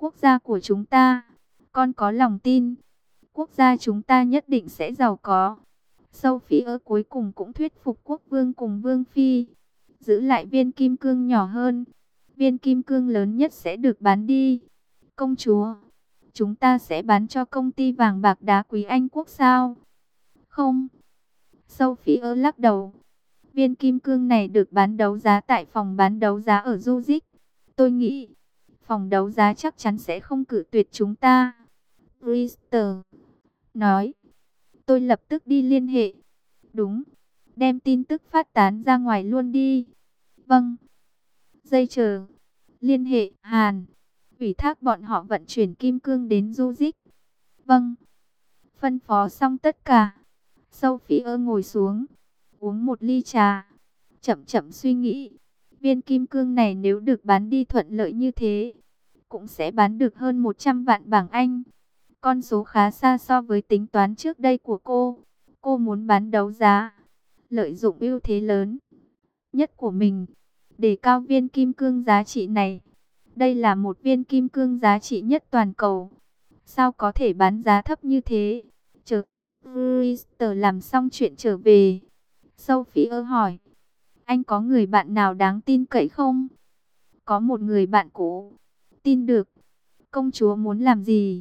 quốc gia của chúng ta. Con có lòng tin, quốc gia chúng ta nhất định sẽ giàu có. Sophie cuối cùng cũng thuyết phục quốc vương cùng vương phi, giữ lại viên kim cương nhỏ hơn. Viên kim cương lớn nhất sẽ được bán đi. Công chúa, chúng ta sẽ bán cho công ty vàng bạc đá quý Anh quốc sao? Không. Sophie lắc đầu. Viên kim cương này được bán đấu giá tại phòng bán đấu giá ở Zurich. Tôi nghĩ phòng đấu giá chắc chắn sẽ không cự tuyệt chúng ta. Richter nói. Tôi lập tức đi liên hệ. Đúng. Đem tin tức phát tán ra ngoài luôn đi. Vâng. Dây chờ. Liên hệ Hàn. Ủy thác bọn họ vận chuyển kim cương đến Zurich. Vâng. Phân phó xong tất cả. Sophie ngồi xuống, uống một ly trà, chậm chậm suy nghĩ. Viên kim cương này nếu được bán đi thuận lợi như thế, cũng sẽ bán được hơn 100 vạn bảng Anh. Con số khá xa so với tính toán trước đây của cô. Cô muốn bán đấu giá, lợi dụng ưu thế lớn nhất của mình, để cao viên kim cương giá trị này. Đây là một viên kim cương giá trị nhất toàn cầu. Sao có thể bán giá thấp như thế? Chờ Richter làm xong chuyện trở về, Sophie hỏi. Anh có người bạn nào đáng tin cậy không? Có một người bạn cũ. Tin được. Công chúa muốn làm gì?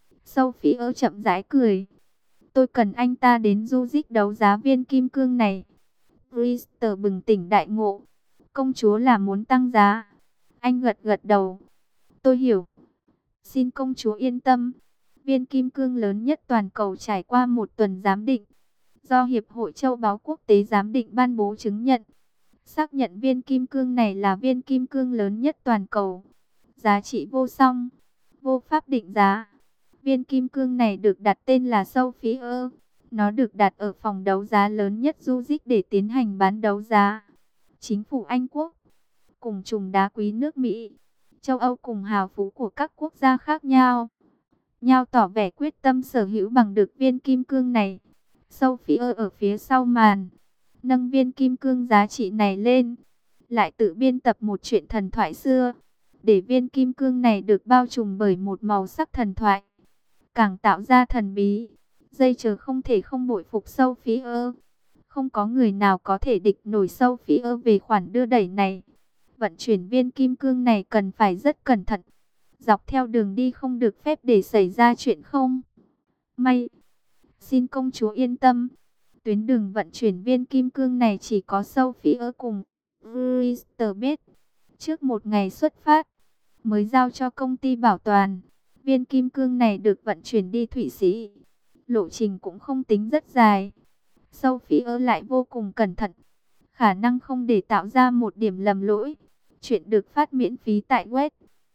Sophie chậm rãi cười. Tôi cần anh ta đến Zurich đấu giá viên kim cương này. Richter bừng tỉnh đại ngộ. Công chúa là muốn tăng giá. Anh gật gật đầu. Tôi hiểu. Xin công chúa yên tâm. Viên kim cương lớn nhất toàn cầu trải qua một tuần giám định, do Hiệp hội Châu báu Quốc tế giám định ban bố chứng nhận, xác nhận viên kim cương này là viên kim cương lớn nhất toàn cầu. Giá trị vô song, vô pháp định giá. Viên kim cương này được đặt tên là Sophie. Nó được đặt ở phòng đấu giá lớn nhất Zurich để tiến hành bán đấu giá. Chính phủ Anh Quốc, cùng chùm đá quý nước Mỹ, châu Âu cùng hào phú của các quốc gia khác nhau tỏ vẻ quyết tâm sở hữu bằng được viên kim cương này. Sophie ở phía sau màn, nâng viên kim cương giá trị này lên, lại tự biên tập một chuyện thần thoại xưa, để viên kim cương này được bao trùm bởi một màu sắc thần thoại, càng tạo ra thần bí. Dây chờ không thể không bội phục Sophie. Không có người nào có thể địch nổi Sophie về khoản đưa đẩy này. Vận chuyển viên kim cương này cần phải rất cẩn thận. Dọc theo đường đi không được phép để xảy ra chuyện không may. Xin công chúa yên tâm. Tuyến đường vận chuyển viên kim cương này chỉ có Sophie cùng Richter biết. Trước một ngày xuất phát, mới giao cho công ty bảo toàn. Viên kim cương này được vận chuyển đi Thụy Sĩ. Lộ trình cũng không tính rất dài. Sophie lại vô cùng cẩn thận, khả năng không để tạo ra một điểm lầm lỗi. Chuyện được phát miễn phí tại web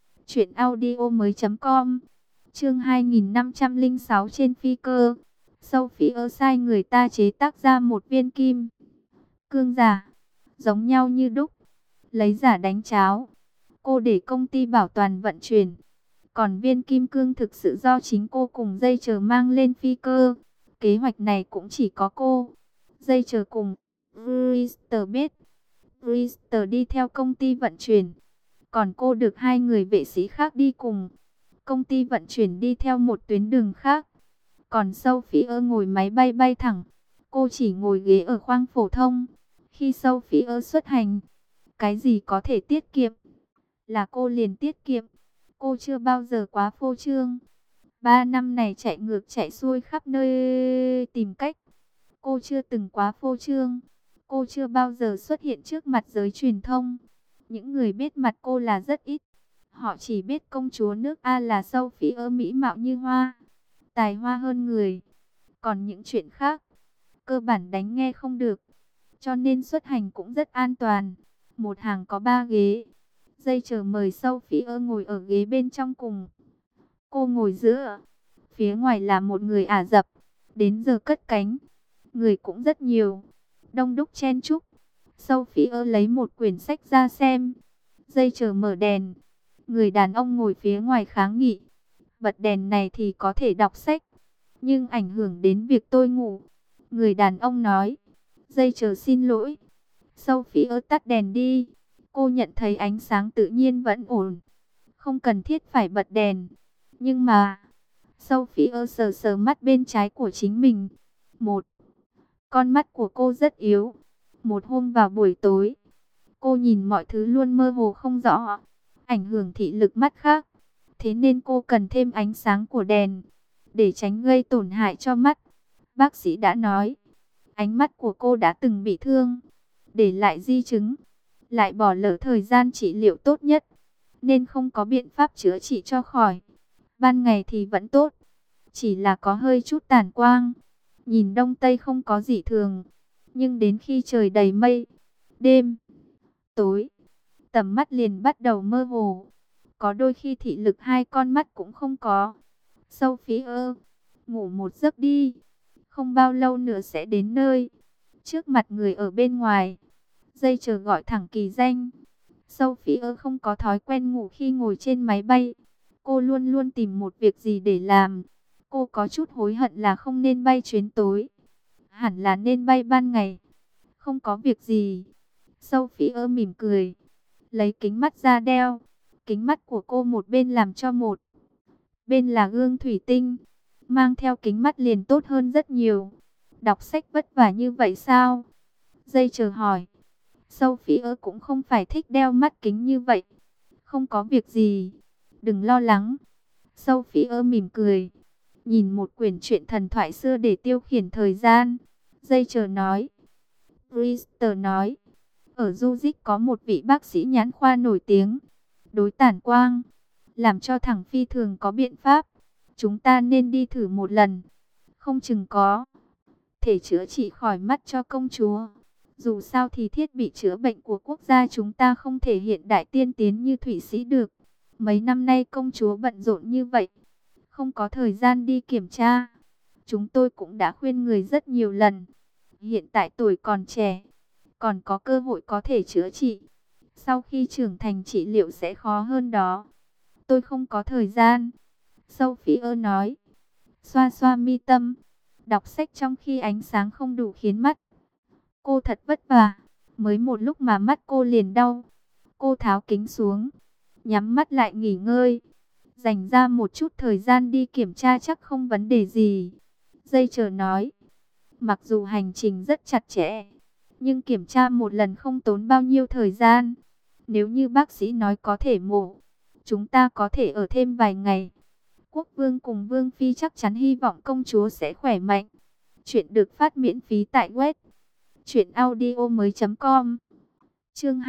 truyệnaudiomoi.com. Chương 2506 trên phi cơ. Sophie sai người ta chế tác ra một viên kim cương giả, giống nhau như đúc, lấy giả đánh cháo. Cô để công ty bảo toàn vận chuyển, còn viên kim cương thực sự do chính cô cùng dây chờ mang lên phi cơ. Kế hoạch này cũng chỉ có cô, dây chờ cùng Richter biết. Richter đi theo công ty vận chuyển, còn cô được hai người vệ sĩ khác đi cùng. Công ty vận chuyển đi theo một tuyến đường khác, còn Sophie ngồi máy bay bay thẳng. Cô chỉ ngồi ghế ở khoang phổ thông. Khi Sophie xuất hành, cái gì có thể tiết kiệm là cô liền tiết kiệm. Cô chưa bao giờ quá phô trương. 3 năm này chạy ngược chạy xuôi khắp nơi tìm cách, cô chưa từng quá phô trương. Cô chưa bao giờ xuất hiện trước mặt giới truyền thông. Những người biết mặt cô là rất ít. Họ chỉ biết công chúa nước A là Sophie mỹ mạo như hoa, tài hoa hơn người. Còn những chuyện khác, cơ bản đánh nghe không được. Cho nên xuất hành cũng rất an toàn. Một hàng có 3 ghế. Dây chờ mời Sophie ngồi ở ghế bên trong cùng. Cô ngồi giữa. Phía ngoài là một người Ả Rập. Đến giờ cất cánh, người cũng rất nhiều, đông đúc chen chúc. Sophie lấy một quyển sách ra xem. Dây chờ mở đèn. Người đàn ông ngồi phía ngoài kháng nghị. Bật đèn này thì có thể đọc sách, nhưng ảnh hưởng đến việc tôi ngủ. Người đàn ông nói. Dây chờ xin lỗi. Sophie tắt đèn đi. Cô nhận thấy ánh sáng tự nhiên vẫn ổn, không cần thiết phải bật đèn. Nhưng mà, Sophie sờ sờ mắt bên trái của chính mình. Con mắt của cô rất yếu. Một hôm vào buổi tối, cô nhìn mọi thứ luôn mơ hồ không rõ, ảnh hưởng thị lực mắt khác. Thế nên cô cần thêm ánh sáng của đèn, để tránh gây tổn hại cho mắt. Bác sĩ đã nói, ánh mắt của cô đã từng bị thương, để lại di chứng, lại bỏ lỡ thời gian trị liệu tốt nhất, nên không có biện pháp chữa trị cho khỏi. Ban ngày thì vẫn tốt, chỉ là có hơi chút tàn quang, nhìn đông tây không có gì thường. Nhưng đến khi trời đầy mây, đêm tối, tầm mắt liền bắt đầu mơ hồ. Có đôi khi thị lực hai con mắt cũng không có. Sophie ơi, ngủ một giấc đi, không bao lâu nữa sẽ đến nơi. Trước mặt người ở bên ngoài, dây chờ gọi thẳng kỳ danh. Sophie không có thói quen ngủ khi ngồi trên máy bay. Cô luôn luôn tìm một việc gì để làm. Cô có chút hối hận là không nên bay chuyến tối. Hẳn là nên bay ban ngày. Không có việc gì. Sophie mỉm cười, lấy kính mắt ra đeo. Kính mắt của cô một bên làm cho một bên là gương thủy tinh. Mang theo kính mắt liền tốt hơn rất nhiều. Đọc sách vất vả như vậy sao? Dây chờ hỏi. Sophie cũng không phải thích đeo mắt kính như vậy. Không có việc gì, đừng lo lắng. Sophie mỉm cười, nhìn một quyển truyện thần thoại xưa để tiêu khiển thời gian. Dây chờ nói. Brewster nói, ở Zurich có một vị bác sĩ nhãn khoa nổi tiếng, đối tản quang, làm cho thằng phi thường có biện pháp. Chúng ta nên đi thử một lần, không chừng có thể chữa trị khỏi mắt cho công chúa. Dù sao thì thiết bị chữa bệnh của quốc gia chúng ta không thể hiện đại tiên tiến như Thụy Sĩ được. Mấy năm nay công chúa bận rộn như vậy, không có thời gian đi kiểm tra. Chúng tôi cũng đã khuyên người rất nhiều lần. Hiện tại tuổi còn trẻ, còn có cơ hội có thể chữa trị. Sau khi trưởng thành trị liệu sẽ khó hơn đó. Tôi không có thời gian, Sophie nói. Xoa xoa mi tâm, đọc sách trong khi ánh sáng không đủ khiến mắt cô thật vất vả. Mới một lúc mà mắt cô liền đau. Cô tháo kính xuống, nhắm mắt lại nghỉ ngơi. Dành ra một chút thời gian đi kiểm tra chắc không vấn đề gì. Dây chờ nói. Mặc dù hành trình rất chặt chẽ, nhưng kiểm tra một lần không tốn bao nhiêu thời gian. Nếu như bác sĩ nói có thể mổ, chúng ta có thể ở thêm vài ngày. Quốc vương cùng vương phi chắc chắn hy vọng công chúa sẽ khỏe mạnh. Chuyện được phát miễn phí tại web truyệnaudiomoi.com. Chương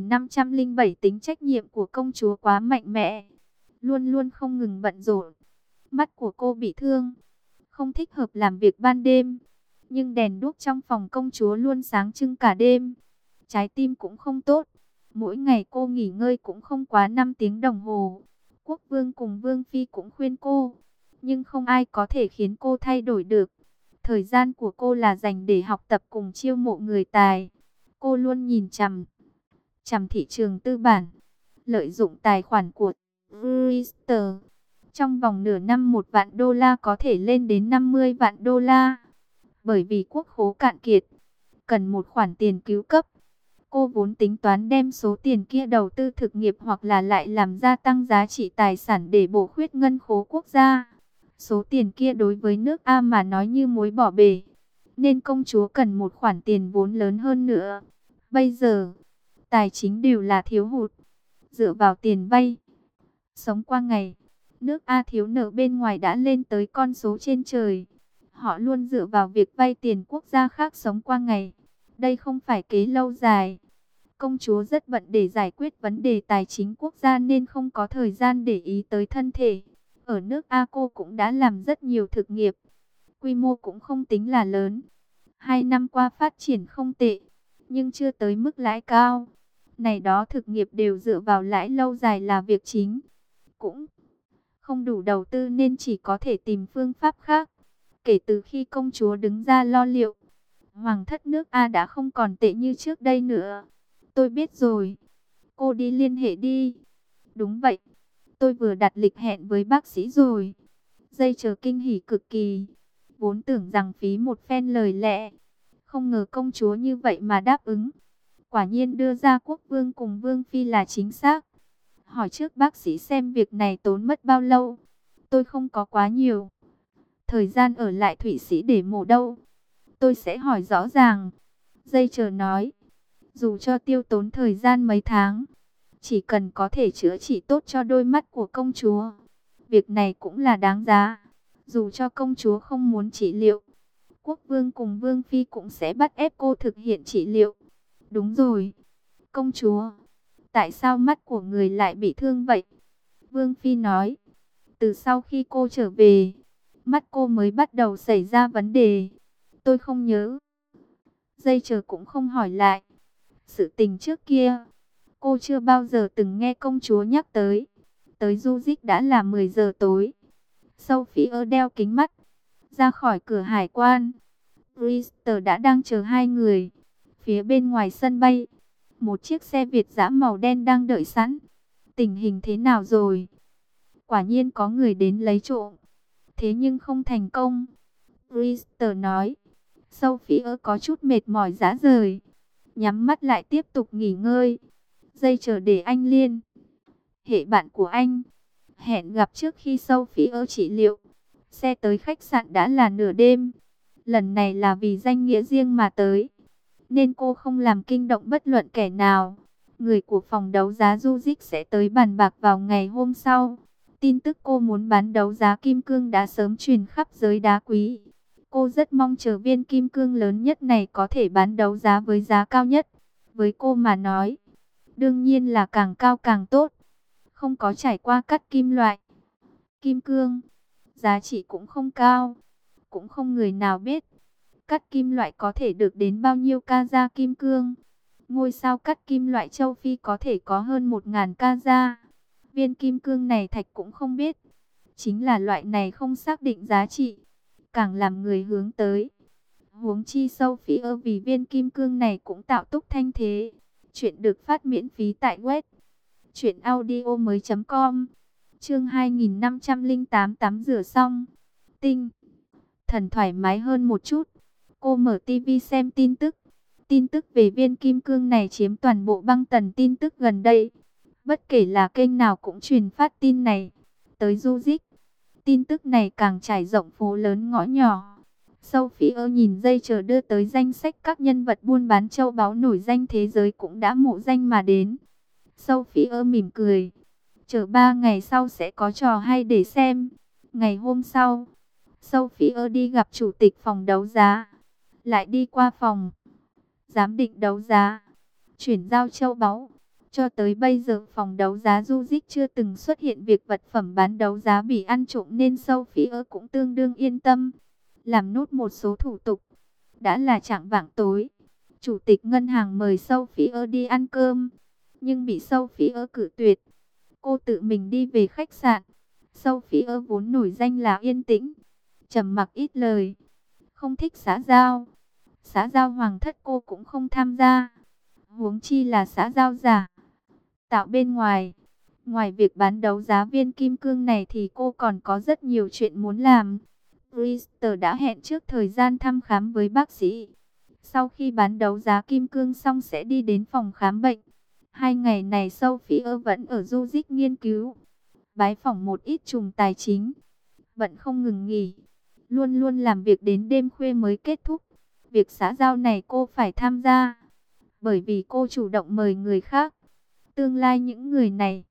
2507, tính trách nhiệm của công chúa quá mạnh mẽ, luôn luôn không ngừng bận rộn. Mắt của cô bị thương, không thích hợp làm việc ban đêm, nhưng đèn đuốc trong phòng công chúa luôn sáng trưng cả đêm. Trái tim cũng không tốt, mỗi ngày cô nghỉ ngơi cũng không quá 5 tiếng đồng hồ. Quốc vương cùng vương phi cũng khuyên cô, nhưng không ai có thể khiến cô thay đổi được. Thời gian của cô là dành để học tập cùng chiêu mộ người tài. Cô luôn nhìn chằm chằm thị trường tư bản, lợi dụng tài khoản của Brewster. Trong vòng nửa năm 1 vạn đô la có thể lên đến 50 vạn đô la. Bởi vì quốc khố cạn kiệt, cần một khoản tiền cứu cấp. Cô vốn tính toán đem số tiền kia đầu tư thực nghiệp hoặc là lại làm gia tăng giá trị tài sản để bổ khuyết ngân khố quốc gia. Số tiền kia đối với nước A mà nói như muối bỏ bể, nên công chúa cần một khoản tiền vốn lớn hơn nữa. Bây giờ, tài chính đều là thiếu hụt, dựa vào tiền vay sống qua ngày. Nước A thiếu nợ bên ngoài đã lên tới con số trên trời. Họ luôn dựa vào việc vay tiền quốc gia khác sống qua ngày. Đây không phải kế lâu dài. Công chúa rất bận để giải quyết vấn đề tài chính quốc gia nên không có thời gian để ý tới thân thể. Ở nước A cô cũng đã làm rất nhiều thực nghiệp. Quy mô cũng không tính là lớn. 2 năm qua phát triển không tệ, nhưng chưa tới mức lãi cao. Này đó thực nghiệp đều dựa vào lãi lâu dài là việc chính. Cũng không đủ đầu tư nên chỉ có thể tìm phương pháp khác. Kể từ khi công chúa đứng ra lo liệu, hoàng thất nước A đã không còn tệ như trước đây nữa. Tôi biết rồi. Cô đi liên hệ đi. Đúng vậy. Tôi vừa đặt lịch hẹn với bác sĩ rồi. Dây chờ kinh hỉ cực kỳ. Vốn tưởng rằng phí một phen lời lẽ. Không ngờ công chúa như vậy mà đáp ứng. Quả nhiên đưa ra quốc vương cùng vương phi là chính xác. Hỏi trước bác sĩ xem việc này tốn mất bao lâu. Tôi không có quá nhiều thời gian ở lại Thụy Sĩ để mổ đâu. Tôi sẽ hỏi rõ ràng. Dây chờ nói. Dù cho tiêu tốn thời gian mấy tháng, chỉ cần có thể chữa trị tốt cho đôi mắt của công chúa, việc này cũng là đáng giá. Dù cho công chúa không muốn trị liệu, quốc vương cùng vương phi cũng sẽ bắt ép cô thực hiện trị liệu. Đúng rồi, công chúa, tại sao mắt của người lại bị thương vậy? Vương phi nói, từ sau khi cô trở về, mắt cô mới bắt đầu xảy ra vấn đề. Tôi không nhớ. Dây chờ cũng không hỏi lại. Sự tình trước kia, cô chưa bao giờ từng nghe công chúa nhắc tới. Tới du dích đã là 10 giờ tối. Sophie đeo kính mắt, ra khỏi cửa hải quan. Brewster đã đang chờ hai người. Phía bên ngoài sân bay, một chiếc xe Việt dã màu đen đang đợi sẵn. Tình hình thế nào rồi? Quả nhiên có người đến lấy trộm. Thế nhưng không thành công. Brewster nói. Sophie có chút mệt mỏi rã rời. Nhắm mắt lại tiếp tục nghỉ ngơi. Dây chờ để anh liên hệ bạn của anh. Hẹn gặp trước khi Sophie trị liệu. Xe tới khách sạn đã là nửa đêm. Lần này là vì danh nghĩa riêng mà tới, nên cô không làm kinh động bất luận kẻ nào. Người của phòng đấu giá Jujic sẽ tới bàn bạc vào ngày hôm sau. Tin tức cô muốn bán đấu giá kim cương đã sớm truyền khắp giới đá quý. Cô rất mong chờ viên kim cương lớn nhất này có thể bán đấu giá với giá cao nhất. Với cô mà nói, đương nhiên là càng cao càng tốt. Không có trải qua cắt kim loại kim cương, giá trị cũng không cao. Cũng không người nào biết cắt kim loại có thể được đến bao nhiêu carat kim cương. Ngôi sao cắt kim loại châu Phi có thể có hơn 1000 carat. Viên kim cương này Thạch cũng không biết. Chính là loại này không xác định giá trị, càng làm người hướng tới. Huống chi Sophie vì viên kim cương này cũng tạo túc thanh thế. Chuyện được phát miễn phí tại web truyệnaudiomoi.com. Chương 2508 tắm rửa xong. Tinh thần thoải mái hơn một chút. Cô mở tivi xem tin tức. Tin tức về viên kim cương này chiếm toàn bộ băng tần tin tức gần đây. Bất kể là kênh nào cũng truyền phát tin này. Tới Jujic, tin tức này càng trải rộng phố lớn ngõ nhỏ. Sophie nhìn dây chờ đưa tới danh sách các nhân vật buôn bán châu báu nổi danh thế giới cũng đã mộ danh mà đến. Sophie mỉm cười. Chờ 3 ngày sau sẽ có trò hay để xem. Ngày hôm sau, Sophie đi gặp chủ tịch phòng đấu giá, lại đi qua phòng giám định đấu giá, chuyển giao châu báu. Cho tới bây giờ phòng đấu giá Jujic chưa từng xuất hiện việc vật phẩm bán đấu giá bị ăn trộm nên Sophie cũng tương đương yên tâm. Làm nốt một số thủ tục, đã là chạng vạng tối. Chủ tịch ngân hàng mời Sophie đi ăn cơm, nhưng bị Sophie cự tuyệt. Cô tự mình đi về khách sạn. Sophie vốn nổi danh là yên tĩnh, trầm mặc ít lời, không thích xã giao. Xã giao hoàng thất cô cũng không tham gia, huống chi là xã giao giả tạo bên ngoài. Ngoài việc bán đấu giá viên kim cương này thì cô còn có rất nhiều chuyện muốn làm. Brewster đã hẹn trước thời gian thăm khám với bác sĩ. Sau khi bán đấu giá kim cương xong sẽ đi đến phòng khám bệnh. 2 ngày này Sophie vẫn ở Jujic nghiên cứu, bái phỏng một ít trùm tài chính, vẫn không ngừng nghỉ, luôn luôn làm việc đến đêm khuya mới kết thúc. Việc xã giao này cô phải tham gia, bởi vì cô chủ động mời người khác. Tương lai những người này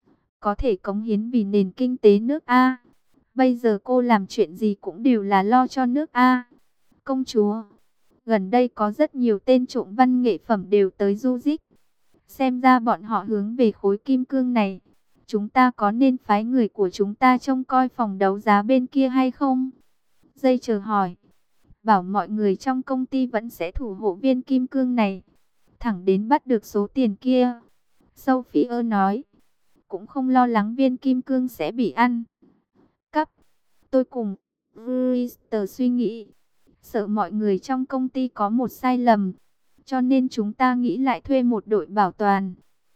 có thể cống hiến vì nền kinh tế nước A. Bây giờ cô làm chuyện gì cũng đều là lo cho nước A. Công chúa, gần đây có rất nhiều tên trộm văn nghệ phẩm đều tới Jujic. Xem ra bọn họ hướng về khối kim cương này. Chúng ta có nên phái người của chúng ta trông coi phòng đấu giá bên kia hay không? Dây chờ hỏi. Bảo mọi người trong công ty vẫn sẽ thủ hộ viên kim cương này, thẳng đến bắt được số tiền kia. Sophie nói. Cũng không lo lắng viên kim cương sẽ bị ăn cắp. Tôi cùng Brewster suy nghĩ, sợ mọi người trong công ty có một sai lầm, cho nên chúng ta nghĩ lại thuê một đội bảo toàn.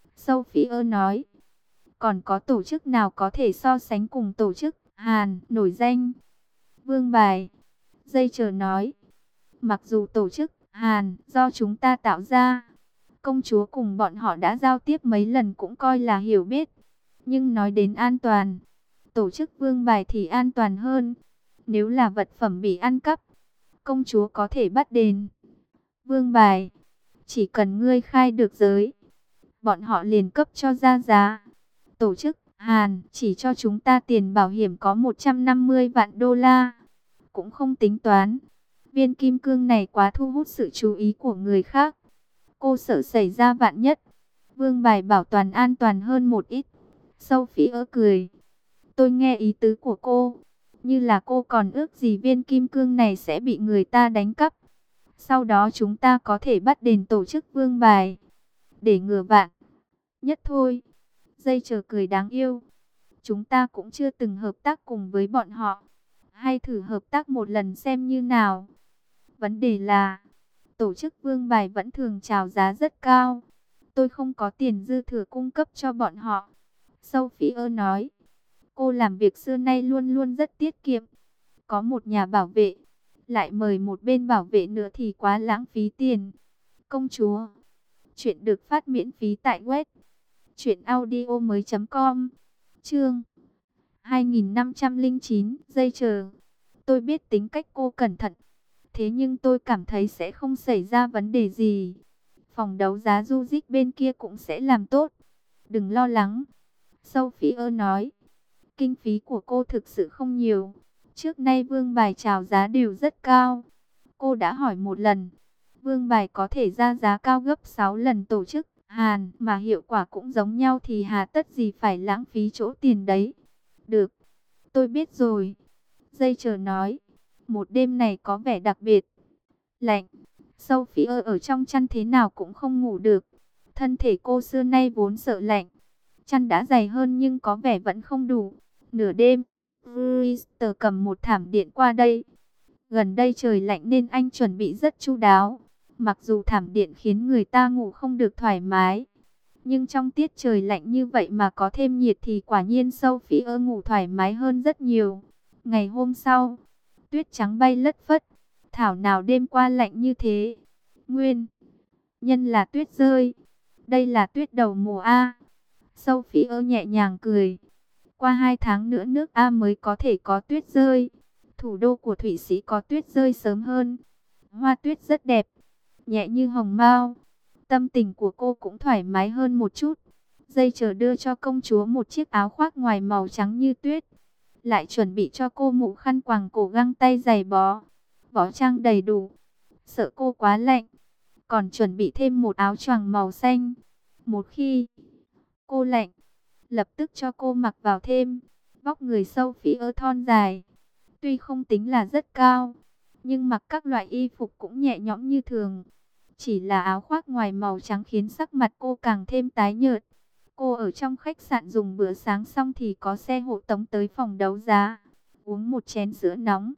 Sophie nói. Còn có tổ chức nào có thể so sánh cùng tổ chức Hàn nổi danh? Vương Bài. Dây chờ nói. Mặc dù tổ chức Hàn do chúng ta tạo ra, công chúa cùng bọn họ đã giao tiếp mấy lần cũng coi là hiểu biết. Nhưng nói đến an toàn, tổ chức vương bài thì an toàn hơn. Nếu là vật phẩm bị ăn cắp, công chúa có thể bắt đền. Vương bài, chỉ cần ngươi khai được giới, bọn họ liền cấp cho ra giá. Tổ chức Hàn chỉ cho chúng ta tiền bảo hiểm có 150 vạn đô la. Cũng không tính toán. Viên kim cương này quá thu hút sự chú ý của người khác. Cô sợ xảy ra vạn nhất. Vương bài bảo toàn an toàn hơn một ít. Sophie cười. Tôi nghe ý tứ của cô. Như là cô còn ước gì viên kim cương này sẽ bị người ta đánh cắp. Sau đó chúng ta có thể bắt đền tổ chức vương bài. Để ngừa vạn nhất thôi. Dây chờ cười đáng yêu. Chúng ta cũng chưa từng hợp tác cùng với bọn họ. Hay thử hợp tác một lần xem như nào. Vấn đề là, tổ chức vương bài vẫn thường chào giá rất cao. Tôi không có tiền dư thừa cung cấp cho bọn họ. Sophie nói, cô làm việc xưa nay luôn luôn rất tiết kiệm. Có một nhà bảo vệ, lại mời một bên bảo vệ nữa thì quá lãng phí tiền. Công chúa, chuyện được phát miễn phí tại web truyệnaudiomoi.com. Chương 2509, dây chờ. Tôi biết tính cách cô cẩn thận, thế nhưng tôi cảm thấy sẽ không xảy ra vấn đề gì. Phòng đấu giá Jujic bên kia cũng sẽ làm tốt. Đừng lo lắng. Sophie nói, kinh phí của cô thực sự không nhiều. Trước nay vương bài chào giá đều rất cao. Cô đã hỏi một lần. Vương bài có thể ra giá cao gấp 6 lần tổ chức Hàn mà hiệu quả cũng giống nhau thì hà tất gì phải lãng phí chỗ tiền đấy. Được, tôi biết rồi. Dây chờ nói, một đêm này có vẻ đặc biệt. Lạnh, Sophie ở trong chăn thế nào cũng không ngủ được. Thân thể cô xưa nay vốn sợ lạnh. Chăn đã dày hơn nhưng có vẻ vẫn không đủ. Nửa đêm, Brewster cầm một thảm điện qua đây. Gần đây trời lạnh nên anh chuẩn bị rất chu đáo. Mặc dù thảm điện khiến người ta ngủ không được thoải mái, nhưng trong tiết trời lạnh như vậy mà có thêm nhiệt thì quả nhiên Sophie ngủ thoải mái hơn rất nhiều. Ngày hôm sau, tuyết trắng bay lất phất. Thảo nào đêm qua lạnh như thế. Nguyên nhân là tuyết rơi. Đây là tuyết đầu mùa A. Sophie nhẹ nhàng cười. Qua 2 tháng nữa nước A mới có thể có tuyết rơi. Thủ đô của Thụy Sĩ có tuyết rơi sớm hơn. Hoa tuyết rất đẹp, nhẹ như hồng mao. Tâm tình của cô cũng thoải mái hơn một chút. Dây chờ đưa cho công chúa một chiếc áo khoác ngoài màu trắng như tuyết. Lại chuẩn bị cho cô mũ khăn quàng cổ, găng tay, giày bó. Võ trang đầy đủ. Sợ cô quá lạnh, còn chuẩn bị thêm một áo choàng màu xanh. Một khi cô lạnh, lập tức cho cô mặc vào thêm. Vóc người Sophie thon dài, tuy không tính là rất cao, nhưng mặc các loại y phục cũng nhẹ nhõm như thường. Chỉ là áo khoác ngoài màu trắng khiến sắc mặt cô càng thêm tái nhợt. Cô ở trong khách sạn dùng bữa sáng xong thì có xe hộ tống tới phòng đấu giá. Uống một chén sữa nóng,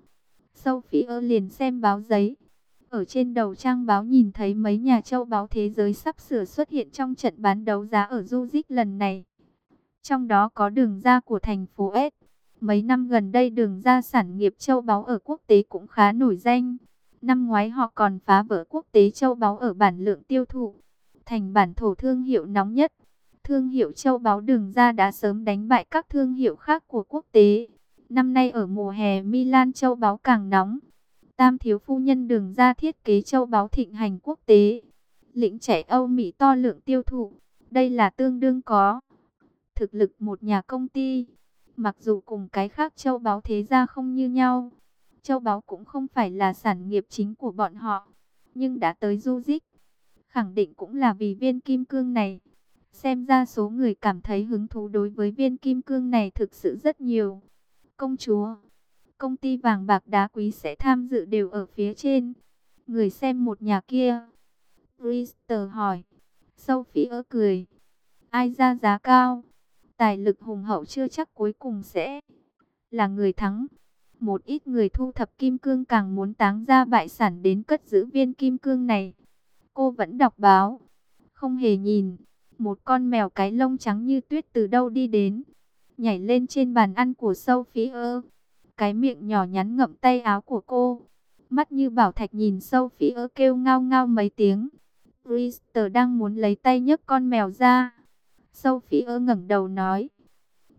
Sophie liền xem báo giấy. Ở trên đầu trang báo nhìn thấy mấy nhà châu báu thế giới sắp sửa xuất hiện trong trận bán đấu giá ở Jujic lần này. Trong đó có đường ra của thành phố S. Mấy năm gần đây đường ra sản nghiệp châu báu ở quốc tế cũng khá nổi danh. Năm ngoái họ còn phá vỡ quốc tế châu báu ở bản lượng tiêu thụ, thành bản thổ thương hiệu nóng nhất. Thương hiệu châu báu đường ra đã sớm đánh bại các thương hiệu khác của quốc tế. Năm nay ở mùa hè Milan châu báu càng nóng. Tam thiếu phu nhân đường ra thiết kế châu báu thịnh hành quốc tế. Lĩnh trẻ Âu Mỹ to lượng tiêu thụ. Đây là tương đương có thực lực một nhà công ty. Mặc dù cùng cái khác châu báu thế gia không như nhau, châu báu cũng không phải là sản nghiệp chính của bọn họ, nhưng đã tới Jujic, khẳng định cũng là vì viên kim cương này. Xem ra số người cảm thấy hứng thú đối với viên kim cương này thực sự rất nhiều. Công chúa, công ty vàng bạc đá quý sẽ tham dự đều ở phía trên. Người xem một nhà kia. Brewster hỏi. Sophie cười. Ai ra giá cao, tài lực hùng hậu chưa chắc cuối cùng sẽ là người thắng. Một ít người thu thập kim cương càng muốn táng ra bại sản đến cất giữ viên kim cương này. Cô vẫn đọc báo, không hề nhìn. Một con mèo cái lông trắng như tuyết từ đâu đi đến, nhảy lên trên bàn ăn của Sophie. Cái miệng nhỏ nhắn ngậm tay áo của cô. Mắt như bảo thạch nhìn Sophie kêu ngao ngao mấy tiếng. Brewster đang muốn lấy tay nhấc con mèo ra. Sophie ngẩng đầu nói,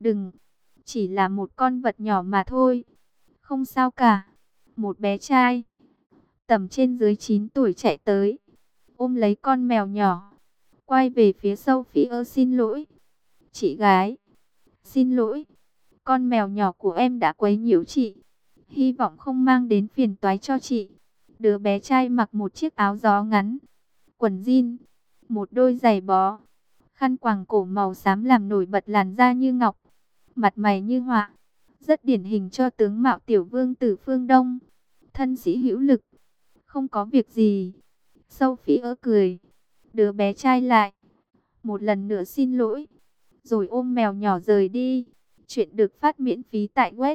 Đừng, chỉ là một con vật nhỏ mà thôi. Không sao cả. Một bé trai, tầm trên dưới 9 tuổi chạy tới, ôm lấy con mèo nhỏ, quay về phía Sophie xin lỗi. Chị gái, xin lỗi, con mèo nhỏ của em đã quấy nhiễu chị. Hy vọng không mang đến phiền toái cho chị. Đứa bé trai mặc một chiếc áo gió ngắn, quần jean, một đôi giày bó, khăn quàng cổ màu xám làm nổi bật làn da như ngọc, mặt mày như họa, rất điển hình cho tướng mạo tiểu vương tử phương Đông. Thân sĩ hữu lực, không có việc gì. Sophie cười. Đứa bé trai lại một lần nữa xin lỗi, rồi ôm mèo nhỏ rời đi. Chuyện được phát miễn phí tại web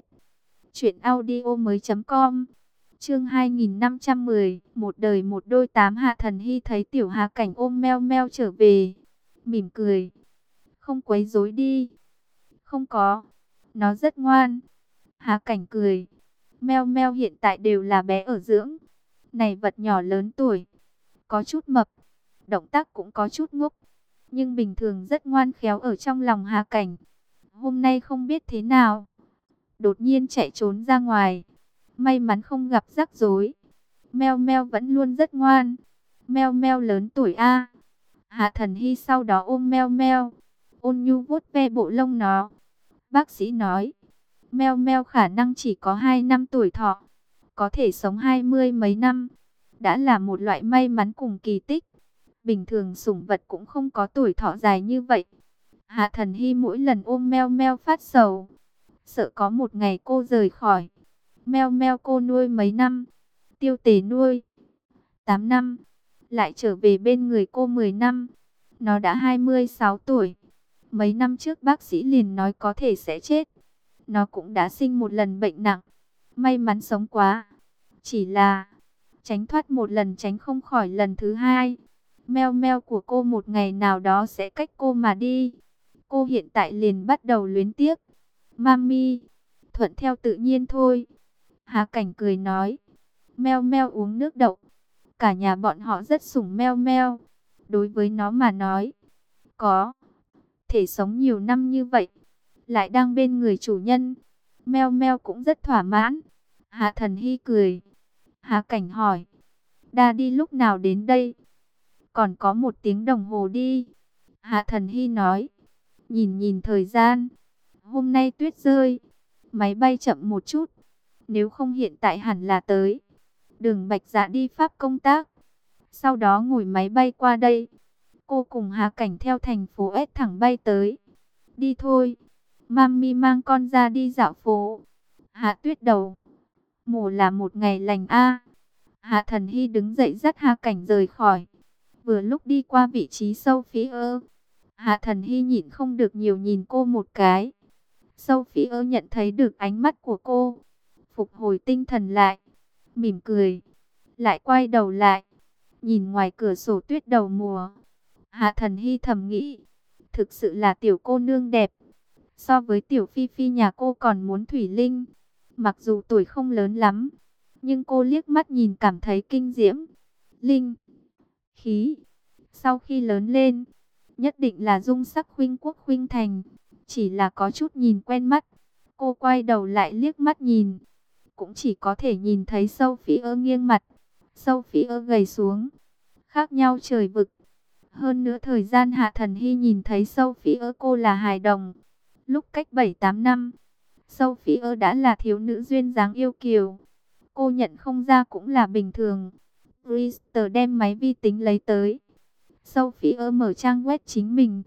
truyệnaudiomoi.com. Chương 2510, một đời một đôi tám. Hạ Thần Hy thấy Tiểu Hà Cảnh ôm meo meo trở về, mỉm cười. Không quấy rối đi. Không có, nó rất ngoan. Hà Cảnh cười. Meo meo hiện tại đều là bé ở dưỡng. Này vật nhỏ lớn tuổi, có chút mập, động tác cũng có chút ngốc, nhưng bình thường rất ngoan khéo ở trong lòng Hà Cảnh. Hôm nay không biết thế nào, đột nhiên chạy trốn ra ngoài. May mắn không gặp rắc rối. Meo meo vẫn luôn rất ngoan. Meo meo lớn tuổi a. Hạ Thần Hy sau đó ôm meo meo, ôn nhu vuốt ve bộ lông nó. Bác sĩ nói, meo meo khả năng chỉ có 2 năm tuổi thọ, có thể sống 20 mấy năm, đã là một loại may mắn cùng kỳ tích. Bình thường sủng vật cũng không có tuổi thọ dài như vậy. Hạ Thần Hy mỗi lần ôm meo meo phát sầu, sợ có một ngày cô rời khỏi. Meo meo cô nuôi mấy năm? Tiêu Tề nuôi 8 năm, lại trở về bên người cô 10 năm. Nó đã 26 tuổi. Mấy năm trước bác sĩ liền nói có thể sẽ chết. Nó cũng đã sinh một lần bệnh nặng, may mắn sống quá. Chỉ là tránh thoát một lần tránh không khỏi lần thứ hai. Meo meo của cô một ngày nào đó sẽ cách cô mà đi. Cô hiện tại liền bắt đầu luyến tiếc. Mami, thuận theo tự nhiên thôi. Hà Cảnh cười nói. Meo meo uống nước đậu. Cả nhà bọn họ rất sủng meo meo. Đối với nó mà nói, có thể sống nhiều năm như vậy, lại đang bên người chủ nhân, meo meo cũng rất thỏa mãn. Hạ Thần Hy cười. Hà Cảnh hỏi, Daddy lúc nào đến đây? Còn có 1 tiếng đồng hồ đi. Hạ Thần Hy nói. Nhìn nhìn thời gian, hôm nay tuyết rơi, máy bay chậm một chút, nếu không hiện tại hẳn là tới. Đường Bạch Dạ đi Pháp công tác, sau đó ngồi máy bay qua đây. Cô cùng Hà Cảnh theo thành phố S thẳng bay tới. Đi thôi, Mami mang con ra đi dạo phố. Hạ Tuyết đầu, mùa là một ngày lành a. Hạ Thần Hy đứng dậy dắt Hà Cảnh rời khỏi. Vừa lúc đi qua vị trí Sophie, Hạ Thần Hy nhịn không được nhiều nhìn cô một cái. Sophie nhận thấy được ánh mắt của cô, phục hồi tinh thần lại, mỉm cười, lại quay đầu lại, nhìn ngoài cửa sổ tuyết đầu mùa. Hạ Thần Hy thầm nghĩ, thực sự là tiểu cô nương đẹp, so với tiểu Phi Phi nhà cô còn muốn thủy linh. Mặc dù tuổi không lớn lắm, nhưng cô liếc mắt nhìn cảm thấy kinh diễm, linh khí. Sau khi lớn lên, nhất định là dung sắc khuynh quốc khuynh thành. Chỉ là có chút nhìn quen mắt. Cô quay đầu lại liếc mắt nhìn, cũng chỉ có thể nhìn thấy Sophie nghiêng mặt. Sophie gầy xuống, khác nhau trời vực. Hơn nữa thời gian Hạ Thần Hy nhìn thấy Sophie cô là hài đồng. Lúc cách 7-8 năm, Sophie đã là thiếu nữ duyên dáng yêu kiều. Cô nhận không ra cũng là bình thường. Brewster đem máy vi tính lấy tới. Sophie mở trang web chính mình.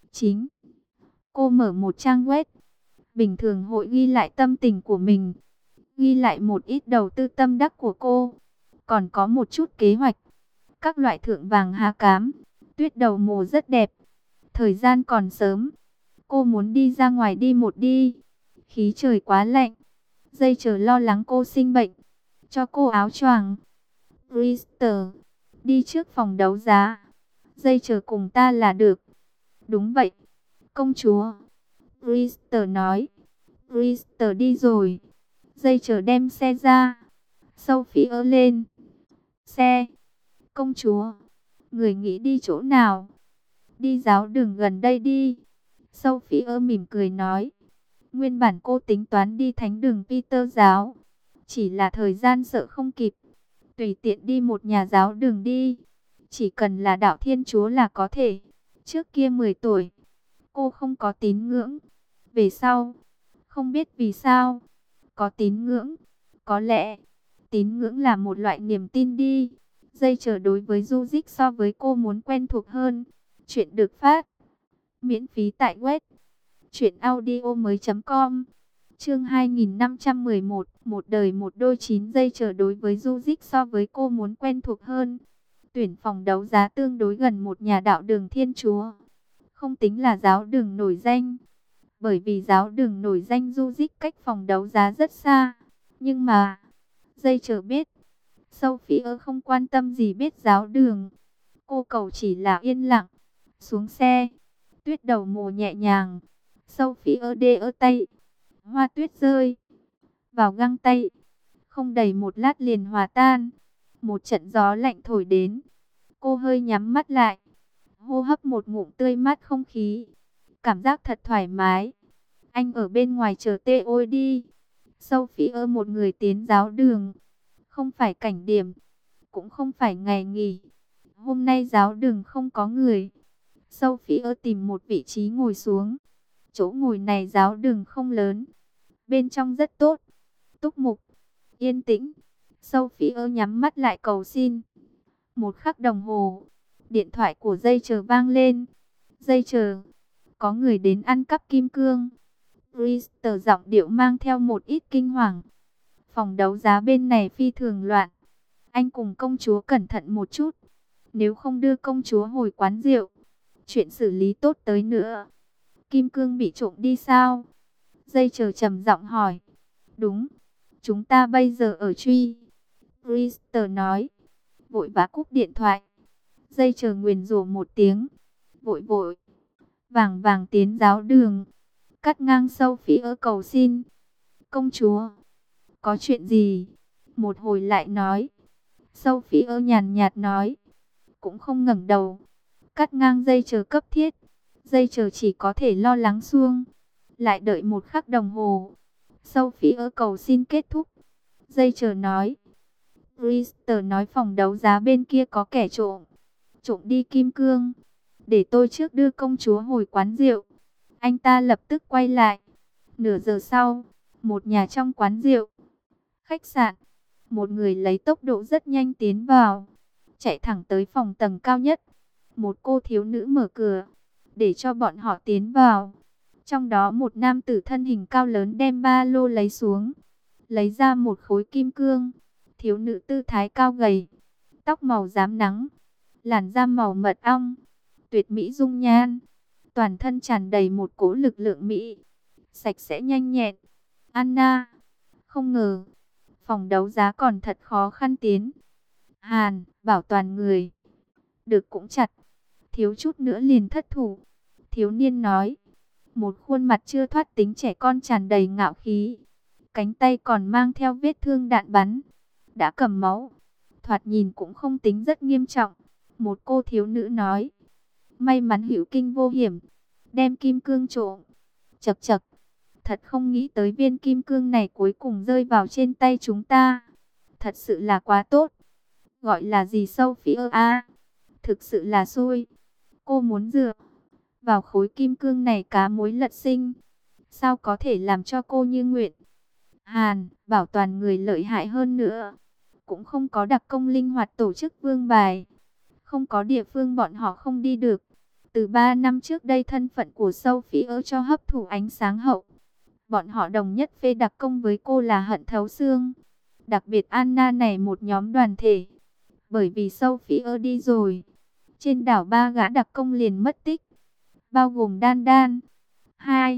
Cô mở một trang web. Bình thường hội ghi lại tâm tình của mình, ghi lại một ít đầu tư tâm đắc của cô, còn có một chút kế hoạch. Các loại thượng vàng hạ cám, tuyết đầu mùa rất đẹp. Thời gian còn sớm, cô muốn đi ra ngoài đi một đi. Khí trời quá lạnh, dây chờ lo lắng cô sinh bệnh, cho cô áo choàng. Brewster, đi trước phòng đấu giá, dây chờ cùng ta là được. Đúng vậy, công chúa, Brewster nói. Brewster đi rồi, dây chờ đem xe ra. Sophie lên xe. Công chúa, người nghĩ đi chỗ nào? Đi giáo đường gần đây đi. Sophie mỉm cười nói. Nguyên bản cô tính toán đi thánh đường Peter giáo, chỉ là thời gian sợ không kịp, tùy tiện đi một nhà giáo đường đi, chỉ cần là đạo Thiên Chúa là có thể. Trước kia 10 tuổi, cô không có tín ngưỡng, về sau, không biết vì sao, có tín ngưỡng. Có lẽ, tín ngưỡng là một loại niềm tin đi. Dây chờ đối với du dích so với cô muốn quen thuộc hơn. Chuyện được phát miễn phí tại web truyệnaudiomoi.com. Chương 2511, một đời một đôi 9 giây chờ đối với du dích so với cô muốn quen thuộc hơn. Tuyển phòng đấu giá tương đối gần một nhà đạo đường Thiên Chúa, không tính là giáo đường nổi danh, bởi vì giáo đường nổi danh du dích cách phòng đấu giá rất xa. Nhưng mà, dây chờ biết, Sophie không quan tâm gì biết giáo đường. Cô cầu chỉ là yên lặng. Xuống xe, tuyết đầu mùa nhẹ nhàng. Sophie đê tay, hoa tuyết rơi vào găng tay. Không đầy một lát liền hòa tan. Một trận gió lạnh thổi đến. Cô hơi nhắm mắt lại, hô hấp một ngụm tươi mát không khí. Cảm giác thật thoải mái. Anh ở bên ngoài chờ tôi đi. Sophie một người tiến giáo đường. Không phải cảnh điểm, cũng không phải ngày nghỉ. Hôm nay giáo đường không có người. Sophie tìm một vị trí ngồi xuống. Chỗ ngồi này giáo đường không lớn, bên trong rất tốt, túc mục, yên tĩnh. Sophie nhắm mắt lại cầu xin. Một khắc đồng hồ, điện thoại của dây chờ vang lên. Dây chờ, có người đến ăn cắp kim cương. Richter giọng điệu mang theo một ít kinh hoàng. Phòng đấu giá bên này phi thường loạn. Anh cùng công chúa cẩn thận một chút. Nếu không đưa công chúa hồi quán rượu, chuyện xử lý tốt tới nữa. Kim cương bị trộm đi sao? Dây chờ trầm giọng hỏi. Đúng, chúng ta bây giờ ở truy. Richter nói. Vội vã cúp điện thoại. Dây chờ nguyền rủa một tiếng. Vội vội vàng vàng tiến giáo đường, cắt ngang Sophie cầu xin. Công chúa, có chuyện gì? Một hồi lại nói. Sophie nhàn nhạt nói, cũng không ngẩng đầu. Cắt ngang dây chờ cấp thiết. Dây chờ chỉ có thể lo lắng xuông. Lại đợi một khắc đồng hồ. Sophie cầu xin kết thúc. Dây chờ nói. Richter nói phòng đấu giá bên kia có kẻ trộm. Trộm đi kim cương. Để tôi trước đưa công chúa hồi quán rượu. Anh ta lập tức quay lại. Nửa giờ sau, một nhà trong quán rượu, khách sạn, một người lấy tốc độ rất nhanh tiến vào, chạy thẳng tới phòng tầng cao nhất. Một cô thiếu nữ mở cửa, để cho bọn họ tiến vào. Trong đó một nam tử thân hình cao lớn đem ba lô lấy xuống, lấy ra một khối kim cương. Thiếu nữ tư thái cao gầy, tóc màu rám nắng, làn da màu mật ong, tuyệt mỹ dung nhan, toàn thân tràn đầy một cỗ lực lượng mỹ, sạch sẽ nhanh nhẹn. Anna, không ngờ, phòng đấu giá còn thật khó khăn tiến. Hàn, bảo toàn người, được cũng chặt, thiếu chút nữa liền thất thủ. Thiếu niên nói, một khuôn mặt chưa thoát tính trẻ con tràn đầy ngạo khí, cánh tay còn mang theo vết thương đạn bắn, đã cầm máu, thoạt nhìn cũng không tính rất nghiêm trọng. Một cô thiếu nữ nói, may mắn hữu kinh vô hiểm, đem kim cương trộm. Chậc chậc, thật không nghĩ tới viên kim cương này cuối cùng rơi vào trên tay chúng ta. Thật sự là quá tốt. Gọi là gì Sophie à? Thực sự là xui. Cô muốn dựa vào khối kim cương này cá mối lật sinh. Sao có thể làm cho cô như nguyện? Hàn, bảo toàn người lợi hại hơn nữa. Cũng không có đặc công linh hoạt tổ chức vương bài. Không có địa phương bọn họ không đi được. Từ 3 năm trước đây thân phận của Sophie cho hấp thụ ánh sáng hậu. Bọn họ đồng nhất phê đặc công với cô là hận thấu xương. Đặc biệt Anna này một nhóm đoàn thể. Bởi vì Sophie đi rồi, trên đảo 3 gã đặc công liền mất tích, bao gồm Đan Đan, 2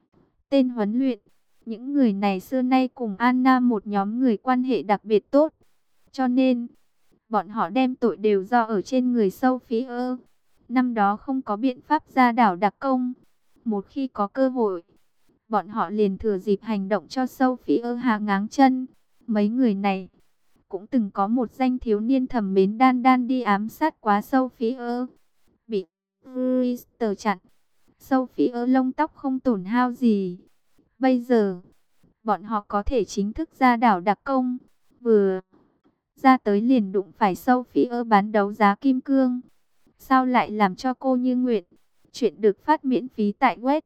tên huấn luyện. Những người này xưa nay cùng Anna một nhóm người quan hệ đặc biệt tốt. Cho nên, bọn họ đem tội đều do ở trên người Sophie. Năm đó không có biện pháp ra đảo đặc công. Một khi có cơ hội, bọn họ liền thừa dịp hành động cho Sophie hạ ngáng chân. Mấy người này cũng từng có một danh thiếu niên thầm mến Đan Đan đi ám sát quá Sophie, bị Richter chặn. Sophie lông tóc không tổn hao gì, Bây giờ, bọn họ có thể chính thức ra đảo đặc công. Vừa ra tới liền đụng phải Sophie bán đấu giá kim cương. Sao lại làm cho cô như nguyện? Chuyện được phát miễn phí tại web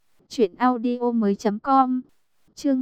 truyệnaudiomoi.com. Chương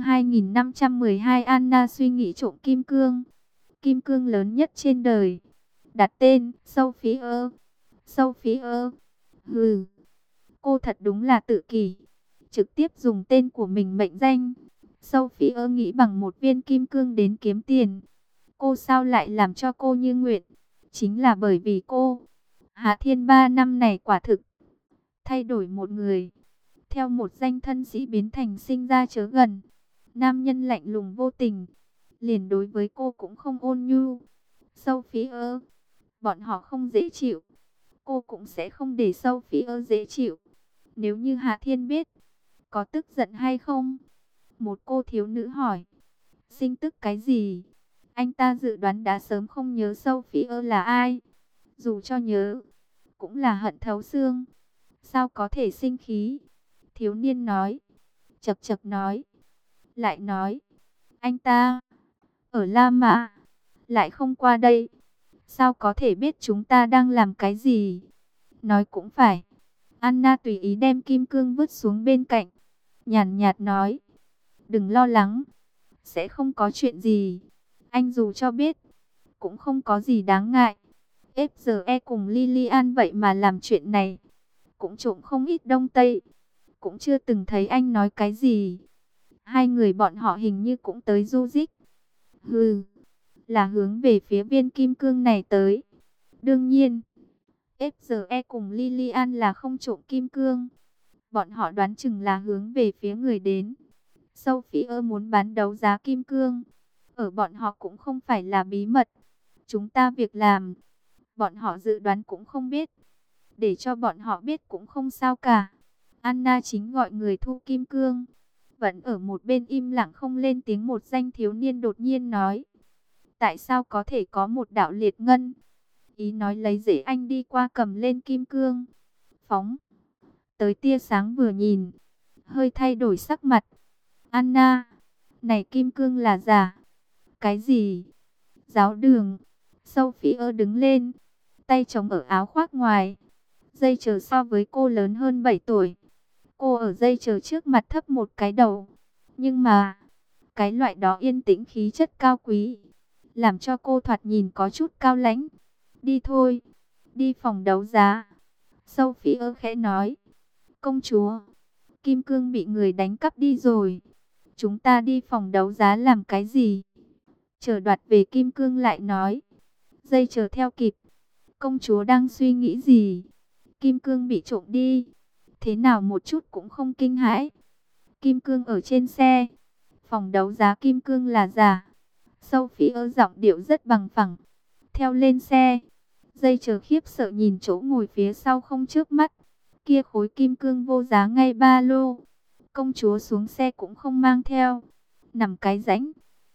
2512, Anna suy nghĩ trộm kim cương. Kim cương lớn nhất trên đời. Đặt tên Sophie. Sophie. Hừ, cô thật đúng là tự kỷ. Trực tiếp dùng tên của mình mệnh danh. Sophie nghĩ bằng một viên kim cương đến kiếm tiền. Cô sao lại làm cho cô như nguyện? Chính là bởi vì cô. Hạ Thiên 3 năm này quả thực thay đổi một người. Theo một danh thân sĩ biến thành sinh ra chớ gần. Nam nhân lạnh lùng vô tình. Liền đối với cô cũng không ôn nhu. Sophie, bọn họ không dễ chịu. Cô cũng sẽ không để Sophie dễ chịu. Nếu như Hạ Thiên biết, có tức giận hay không? Một cô thiếu nữ hỏi. Sinh tức cái gì? Anh ta dự đoán đã sớm không nhớ Sophie là ai. Dù cho nhớ, cũng là hận thấu xương. Sao có thể sinh khí? Thiếu niên nói. Chậc chậc nói. Lại nói. Anh ta ở La Mã, lại không qua đây. Sao có thể biết chúng ta đang làm cái gì? Nói cũng phải. Anna tùy ý đem kim cương vứt xuống bên cạnh. Nhàn nhạt nói. Đừng lo lắng. Sẽ không có chuyện gì. Anh dù cho biết, cũng không có gì đáng ngại. FGE cùng Lilian vậy mà làm chuyện này. Cũng trộm không ít Đông Tây. Cũng chưa từng thấy anh nói cái gì. Hai người bọn họ hình như cũng tới du dích. Hừ, là hướng về phía viên kim cương này tới. Đương nhiên, FGE cùng Lilian là không trộm kim cương. Bọn họ đoán chừng là hướng về phía người đến. Sophie muốn bán đấu giá kim cương. Ở bọn họ cũng không phải là bí mật. Chúng ta việc làm, bọn họ dự đoán cũng không biết. Để cho bọn họ biết cũng không sao cả. Anna chính gọi người thu kim cương. Vẫn ở một bên im lặng không lên tiếng, một danh thiếu niên đột nhiên nói. Tại sao có thể có một đạo liệt ngân? Ý nói lấy dễ anh đi qua cầm lên kim cương. Phóng tới tia sáng vừa nhìn. Hơi thay đổi sắc mặt. Anna, này kim cương là giả. Cái gì? Giáo đường. Sophie đứng lên. Tay chống ở áo khoác ngoài. Dây chờ so với cô lớn hơn 7 tuổi. Cô ở dây chờ trước mặt thấp một cái đầu. Nhưng mà, cái loại đó yên tĩnh khí chất cao quý. Làm cho cô thoạt nhìn có chút cao lãnh. Đi thôi, đi phòng đấu giá. Sophie khẽ nói. Công chúa, kim cương bị người đánh cắp đi rồi. Chúng ta đi phòng đấu giá làm cái gì? Chờ đoạt về kim cương lại nói. Dây chờ theo kịp. Công chúa đang suy nghĩ gì? Kim cương bị trộm đi. Thế nào một chút cũng không kinh hãi. Kim cương ở trên xe. Phòng đấu giá kim cương là giả. Sophie giọng điệu rất bằng phẳng. Theo lên xe. Dây chờ khiếp sợ nhìn chỗ ngồi phía sau không chớp mắt. Kia khối kim cương vô giá ngay ba lô. Công chúa xuống xe cũng không mang theo. Nằm cái rãnh.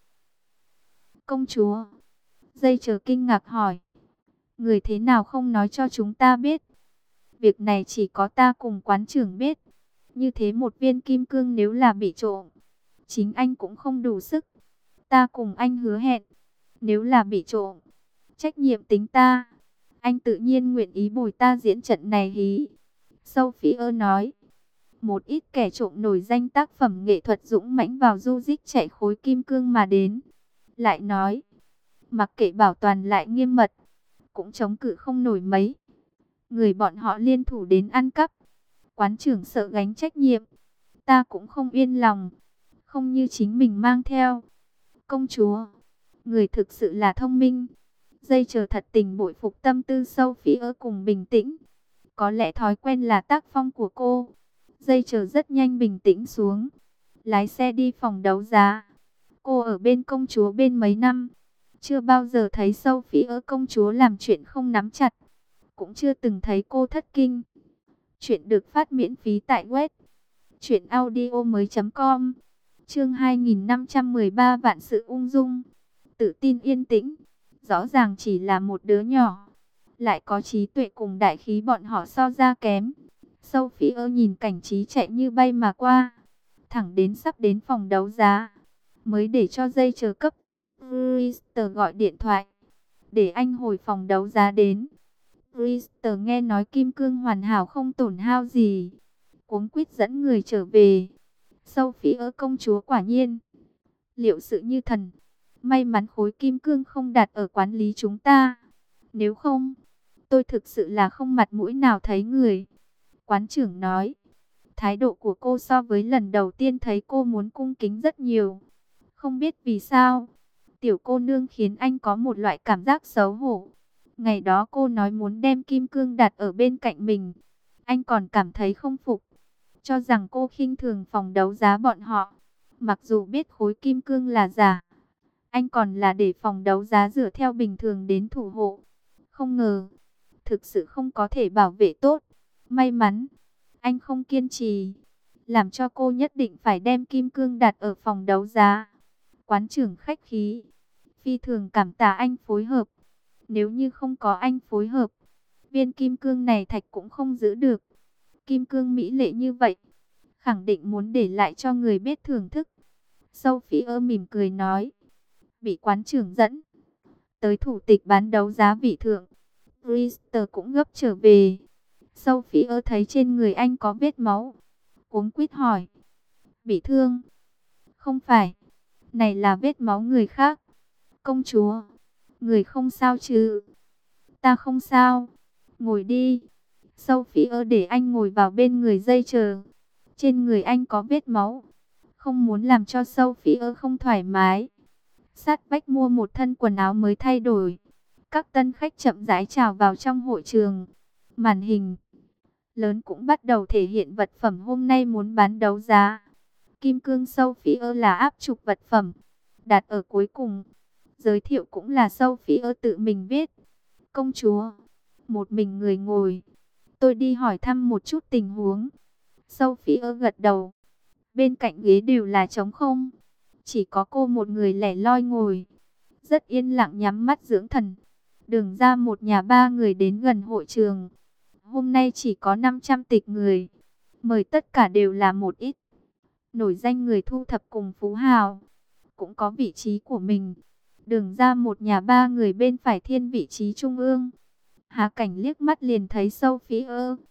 Công chúa. Dây chờ kinh ngạc hỏi. Người thế nào không nói cho chúng ta biết? Việc này chỉ có ta cùng quán trưởng biết. Như thế một viên kim cương nếu là bị trộm, chính anh cũng không đủ sức. Ta cùng anh hứa hẹn, nếu là bị trộm, trách nhiệm tính ta. Anh tự nhiên nguyện ý bồi ta diễn trận này hí. Sophie nói. Một ít kẻ trộm nổi danh tác phẩm nghệ thuật dũng mãnh vào du dích chạy khối kim cương mà đến. Lại nói, mặc kệ bảo toàn lại nghiêm mật, cũng chống cự không nổi mấy. Người bọn họ liên thủ đến ăn cắp. Quán trưởng sợ gánh trách nhiệm. Ta cũng không yên lòng. Không như chính mình mang theo. Công chúa, người thực sự là thông minh. Dây chờ thật tình bội phục tâm tư Sophie cùng bình tĩnh. Có lẽ thói quen là tác phong của cô. Dây chờ rất nhanh bình tĩnh xuống. Lái xe đi phòng đấu giá. Cô ở bên công chúa bên mấy năm. Chưa bao giờ thấy Sophie công chúa làm chuyện không nắm chặt. Cũng chưa từng thấy cô thất kinh. Chuyện được phát miễn phí tại web truyệnaudiomoi.com. Chương 2513, vạn sự ung dung, tự tin yên tĩnh. Rõ ràng chỉ là một đứa nhỏ, lại có trí tuệ cùng đại khí bọn họ so ra kém. Sophie nhìn cảnh trí chạy như bay mà qua. thẳng đến sắp đến phòng đấu giá, mới để cho dây chờ cấp Brewster gọi điện thoại, để anh hồi phòng đấu giá đến. Brewster nghe nói kim cương hoàn hảo không tổn hao gì, cuống quýt dẫn người trở về. Sophie công chúa quả nhiên liệu sự như thần, may mắn khối kim cương không đặt ở quán lý chúng ta, nếu không, tôi thực sự là không mặt mũi nào thấy người. Quán trưởng nói, thái độ của cô so với lần đầu tiên thấy cô muốn cung kính rất nhiều. Không biết vì sao, tiểu cô nương khiến anh có một loại cảm giác xấu hổ. Ngày đó cô nói muốn đem kim cương đặt ở bên cạnh mình, anh còn cảm thấy không phục, cho rằng cô khinh thường phòng đấu giá bọn họ. Mặc dù biết khối kim cương là giả, anh còn là để phòng đấu giá dựa theo bình thường đến thủ hộ. Không ngờ, thực sự không có thể bảo vệ tốt. May mắn, anh không kiên trì, làm cho cô nhất định phải đem kim cương đặt ở phòng đấu giá. Quán trưởng khách khí, phi thường cảm tạ anh phối hợp. Nếu như không có anh phối hợp, viên kim cương này thạch cũng không giữ được. Kim cương mỹ lệ như vậy, khẳng định muốn để lại cho người biết thưởng thức. Sophie mỉm cười nói, bị quán trưởng dẫn tới thủ tịch bán đấu giá vị thượng. Brewster cũng gấp trở về. Sophie thấy trên người anh có vết máu, cuống quýt hỏi, bị thương? Không phải, này là vết máu người khác. Công chúa, người không sao chứ? Ta không sao, ngồi đi. Sophie để anh ngồi vào bên người dây chờ. Trên người anh có vết máu, không muốn làm cho Sophie không thoải mái. Sát vách mua một thân quần áo mới thay đổi. Các tân khách chậm rãi trào vào trong hội trường. Màn hình lớn cũng bắt đầu thể hiện vật phẩm hôm nay muốn bán đấu giá. Kim cương Sophie là áp trục vật phẩm, đặt ở cuối cùng. Giới thiệu cũng là Sophie tự mình viết. Công chúa, một mình người ngồi. Tôi đi hỏi thăm một chút tình huống. Sophie gật đầu. Bên cạnh ghế đều là trống không. Chỉ có cô một người lẻ loi ngồi, rất yên lặng nhắm mắt dưỡng thần. Đường ra một nhà ba người đến gần hội trường. Hôm nay chỉ có 500 tịch người. Mời tất cả đều là một ít nổi danh người thu thập cùng phú hào, cũng có vị trí của mình. Đường ra một nhà ba người bên phải thiên vị trí trung ương. Hà Cảnh liếc mắt liền thấy Sophie.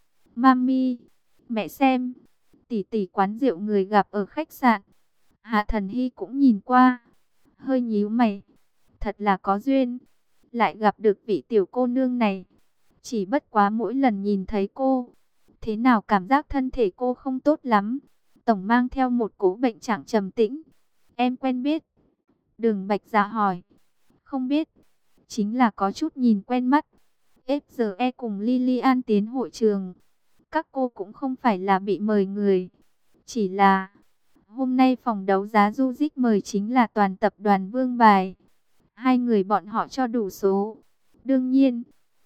Mami, mẹ xem, tỷ tỷ quán rượu người gặp ở khách sạn. Hạ Thần Hy cũng nhìn qua, hơi nhíu mày. Thật là có duyên, lại gặp được vị tiểu cô nương này. Chỉ bất quá mỗi lần nhìn thấy cô, thế nào cảm giác thân thể cô không tốt lắm. Tổng mang theo một cố bệnh trạng trầm tĩnh. Em quen biết? Đường Bạch Dạ hỏi. Không biết, chính là có chút nhìn quen mắt. FGE cùng Lilian tiến hội trường. Các cô cũng không phải là bị mời người. Chỉ là hôm nay phòng đấu giá Jujic mời chính là toàn tập đoàn Vương Bài. Hai người bọn họ cho đủ số. Đương nhiên,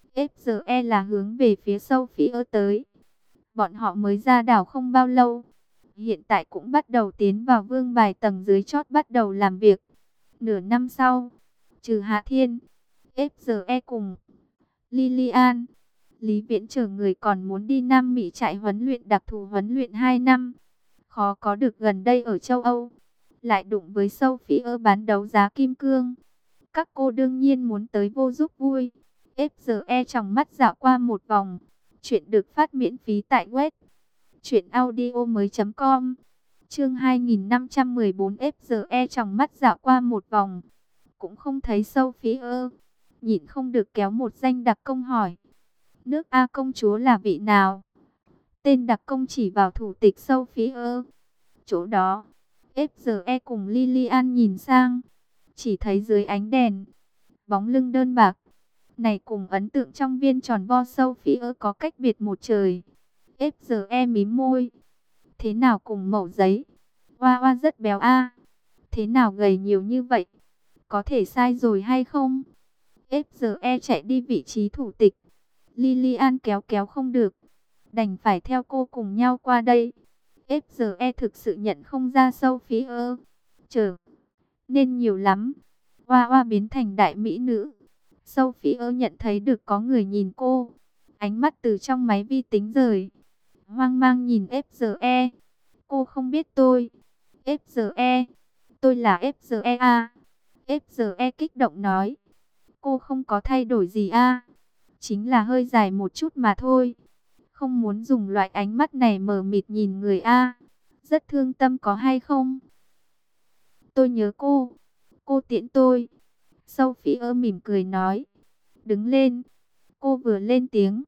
FGE là hướng về phía Sophie tới. Bọn họ mới ra đảo không bao lâu, hiện tại cũng bắt đầu tiến vào Vương Bài tầng dưới chót bắt đầu làm việc. Nửa năm sau, trừ Hạ Thiên, FGE cùng Lilian, Lý Viễn chờ người còn muốn đi Nam Mỹ trại huấn luyện đặc thù huấn luyện 2 năm. Khó có được gần đây ở châu Âu, lại đụng với Sophie bán đấu giá kim cương. Các cô đương nhiên muốn tới vô giúp vui. FGE trong mắt dạo qua một vòng. Chuyện được phát miễn phí tại web truyệnaudiomoi.com. Chương 2514. FGE trong mắt dạo qua một vòng, cũng không thấy Sophie. Nhịn không được kéo một danh đặc công hỏi, nước A công chúa là vị nào? Tên đặc công chỉ vào thủ tịch Sophie. Chỗ đó, FGE cùng Lilian nhìn sang, chỉ thấy dưới ánh đèn, bóng lưng đơn bạc này cùng ấn tượng trong viên tròn vo Sophie có cách biệt một trời. FGE mím môi, thế nào cùng mẩu giấy? Hoa hoa rất béo a, thế nào gầy nhiều như vậy? Có thể sai rồi hay không? FGE chạy đi vị trí thủ tịch. Lilian kéo kéo không được, đành phải theo cô cùng nhau qua đây. FGE thực sự nhận không ra Sophie trở nên nhiều lắm. Hoa hoa biến thành đại mỹ nữ. Sophie nhận thấy được có người nhìn cô, ánh mắt từ trong máy vi tính rời, hoang mang nhìn FGE. Cô không biết tôi? FGE, tôi là FGE a. FGE kích động nói, cô không có thay đổi gì a, chính là hơi dài một chút mà thôi. Không muốn dùng loại ánh mắt này mờ mịt nhìn người a. Rất thương tâm có hay không? Tôi nhớ cô tiễn tôi. Sophie mỉm cười nói, đứng lên. Cô vừa lên tiếng,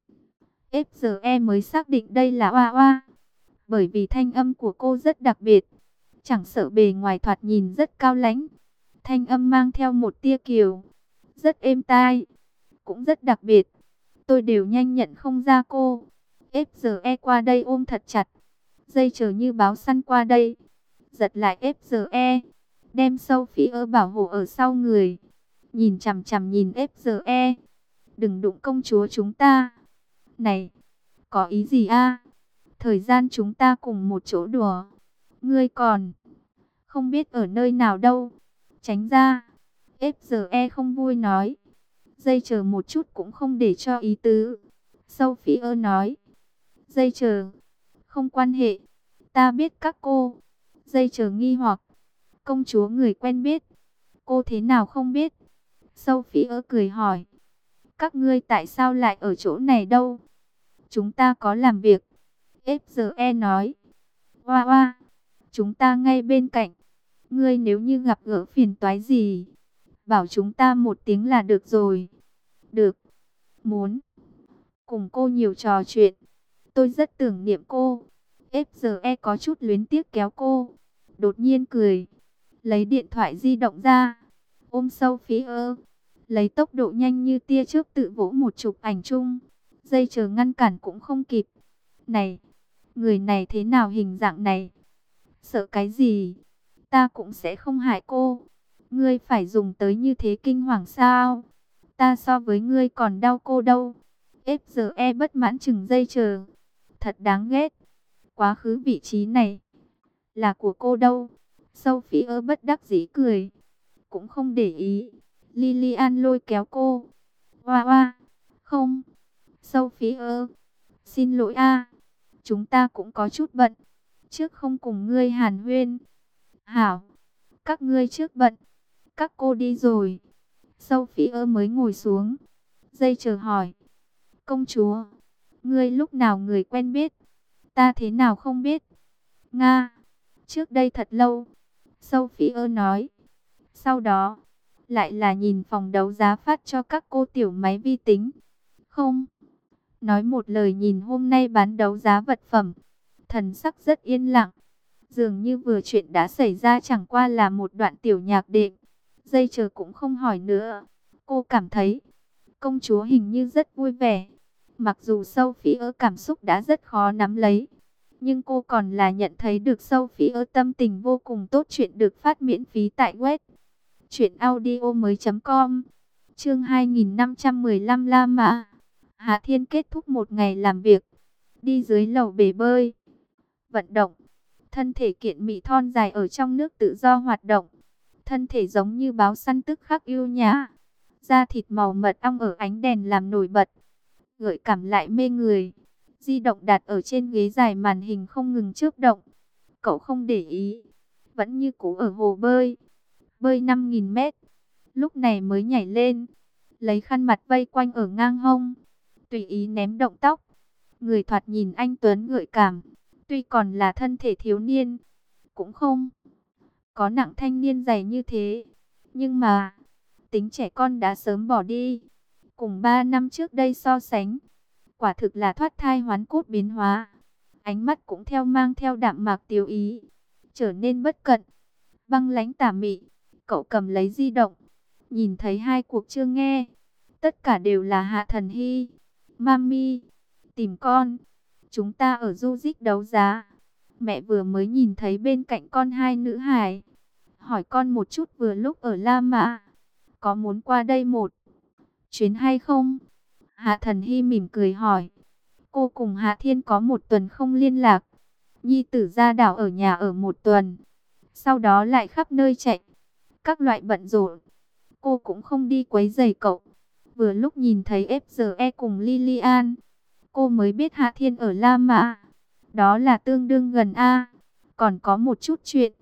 FGE mới xác định đây là Oa Oa, bởi vì thanh âm của cô rất đặc biệt, chẳng sợ bề ngoài thoạt nhìn rất cao lãnh, thanh âm mang theo một tia kiều, rất êm tai, cũng rất đặc biệt. Tôi đều nhanh nhận không ra cô. FGE qua đây ôm thật chặt, dây chờ như báo săn qua đây, giật lại FGE, đem Sophie bảo hộ ở sau người, nhìn chằm chằm nhìn FGE. Đừng đụng công chúa chúng ta. Này, có ý gì a? Thời gian chúng ta cùng một chỗ đùa, ngươi còn không biết ở nơi nào đâu. Tránh ra. FGE không vui nói. Dây chờ một chút cũng không để cho ý tứ. Sophie nói, dây chờ, không quan hệ, ta biết các cô. Dây chờ nghi hoặc, công chúa người quen biết, cô thế nào không biết? Sophie cười hỏi, các ngươi tại sao lại ở chỗ này đâu? Chúng ta có làm việc. FGE nói, Oa Oa, chúng ta ngay bên cạnh. Ngươi nếu như gặp gỡ phiền toái gì, bảo chúng ta một tiếng là được rồi. Được, muốn cùng cô nhiều trò chuyện. Tôi rất tưởng niệm cô. FGE có chút luyến tiếc kéo cô. Đột nhiên cười, lấy điện thoại di động ra, ôm Sophie, lấy tốc độ nhanh như tia chớp tự vỗ một chụp ảnh chung. Dây chờ ngăn cản cũng không kịp. Này, người này thế nào hình dạng này? Sợ cái gì? Ta cũng sẽ không hại cô. Ngươi phải dùng tới như thế kinh hoàng sao? Ta so với ngươi còn đau cô đâu. FGE bất mãn chừng dây chờ. Thật đáng ghét. Quá khứ vị trí này là của cô đâu. Sophie bất đắc dĩ cười, cũng không để ý. Lilian lôi kéo cô. Oa oa, không. Sophie, xin lỗi a, chúng ta cũng có chút bận, trước không cùng ngươi hàn huyên. Hảo, các ngươi trước bận, các cô đi rồi. Sophie mới ngồi xuống. Dây chờ hỏi, công chúa, ngươi lúc nào người quen biết? Ta thế nào không biết? Nga, trước đây thật lâu. Sophie nói. Sau đó, lại là nhìn phòng đấu giá phát cho các cô tiểu máy vi tính. Không, nói một lời nhìn hôm nay bán đấu giá vật phẩm. Thần sắc rất yên lặng, dường như vừa chuyện đã xảy ra chẳng qua là một đoạn tiểu nhạc đệm. Dây chờ cũng không hỏi nữa. Cô cảm thấy công chúa hình như rất vui vẻ. Mặc dù Sophie cảm xúc đã rất khó nắm lấy, nhưng cô còn là nhận thấy được Sophie tâm tình vô cùng tốt. Chuyện được phát miễn phí tại web truyệnaudiomoi.com. Chương 2515 La Mã. Hạ Thiên kết thúc một ngày làm việc, đi dưới lầu bể bơi, vận động. Thân thể kiện mỹ thon dài ở trong nước tự do hoạt động. Thân thể giống như báo săn tức khắc yêu nhã. Da thịt màu mật ong ở ánh đèn làm nổi bật, gợi cảm lại mê người. Di động đặt ở trên ghế dài, màn hình không ngừng chớp động. Cậu không để ý, vẫn như cũ ở hồ bơi. Bơi 5.000 mét, lúc này mới nhảy lên, lấy khăn mặt vây quanh ở ngang hông, tùy ý ném động tóc. Người thoạt nhìn anh tuấn gợi cảm, tuy còn là thân thể thiếu niên, cũng không có nặng thanh niên dày như thế. Nhưng mà, tính trẻ con đã sớm bỏ đi. Cùng 3 năm trước đây so sánh, quả thực là thoát thai hoán cốt biến hóa. Ánh mắt cũng theo mang theo đạm mạc tiêu ý, trở nên bất cận, băng lãnh tà mị. Cậu cầm lấy di động, nhìn thấy 2 cuộc chưa nghe. Tất cả đều là Hạ Thần Hy. Mami, tìm con. Chúng ta ở du dích đấu giá. Mẹ vừa mới nhìn thấy bên cạnh con 2 nữ hài. Hỏi con một chút vừa lúc ở La Mã, có muốn qua đây một chuyến hay không? Hạ Thần Hy mỉm cười hỏi. Cô cùng Hạ Thiên có 1 tuần không liên lạc. Nhi tử ra đảo ở nhà ở 1 tuần, sau đó lại khắp nơi chạy, các loại bận rộn. Cô cũng không đi quấy rầy cậu. Vừa lúc nhìn thấy FGE cùng Lilian, cô mới biết Hạ Thiên ở La Mã. Đó là tương đương gần a. Còn có một chút chuyện.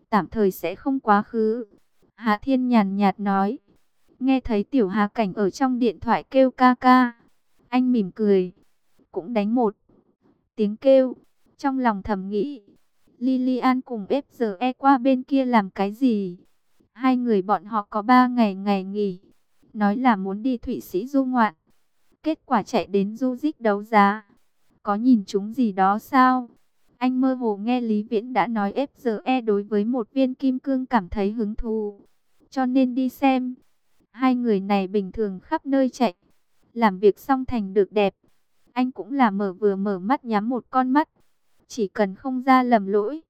tạm thời sẽ không quá khứ. Hà Thiên nhàn nhạt nói. Nghe thấy Tiểu Hà Cảnh ở trong điện thoại kêu ca ca. Anh mỉm cười. Cũng đánh một tiếng kêu. Trong lòng thầm nghĩ. Lilian cùng FGE qua bên kia làm cái gì? Hai người bọn họ có 3 ngày nghỉ. Nói là muốn đi Thụy Sĩ du ngoạn. Kết quả chạy đến du dích đấu giá. Có nhìn chúng gì đó sao? Anh mơ hồ nghe Lý Viễn đã nói FGE đối với một viên kim cương cảm thấy hứng thú. Cho nên đi xem. Hai người này bình thường khắp nơi chạy. Làm việc xong thành được đẹp. Anh cũng là vừa mở mắt nhắm một con mắt. Chỉ cần không ra lầm lỗi.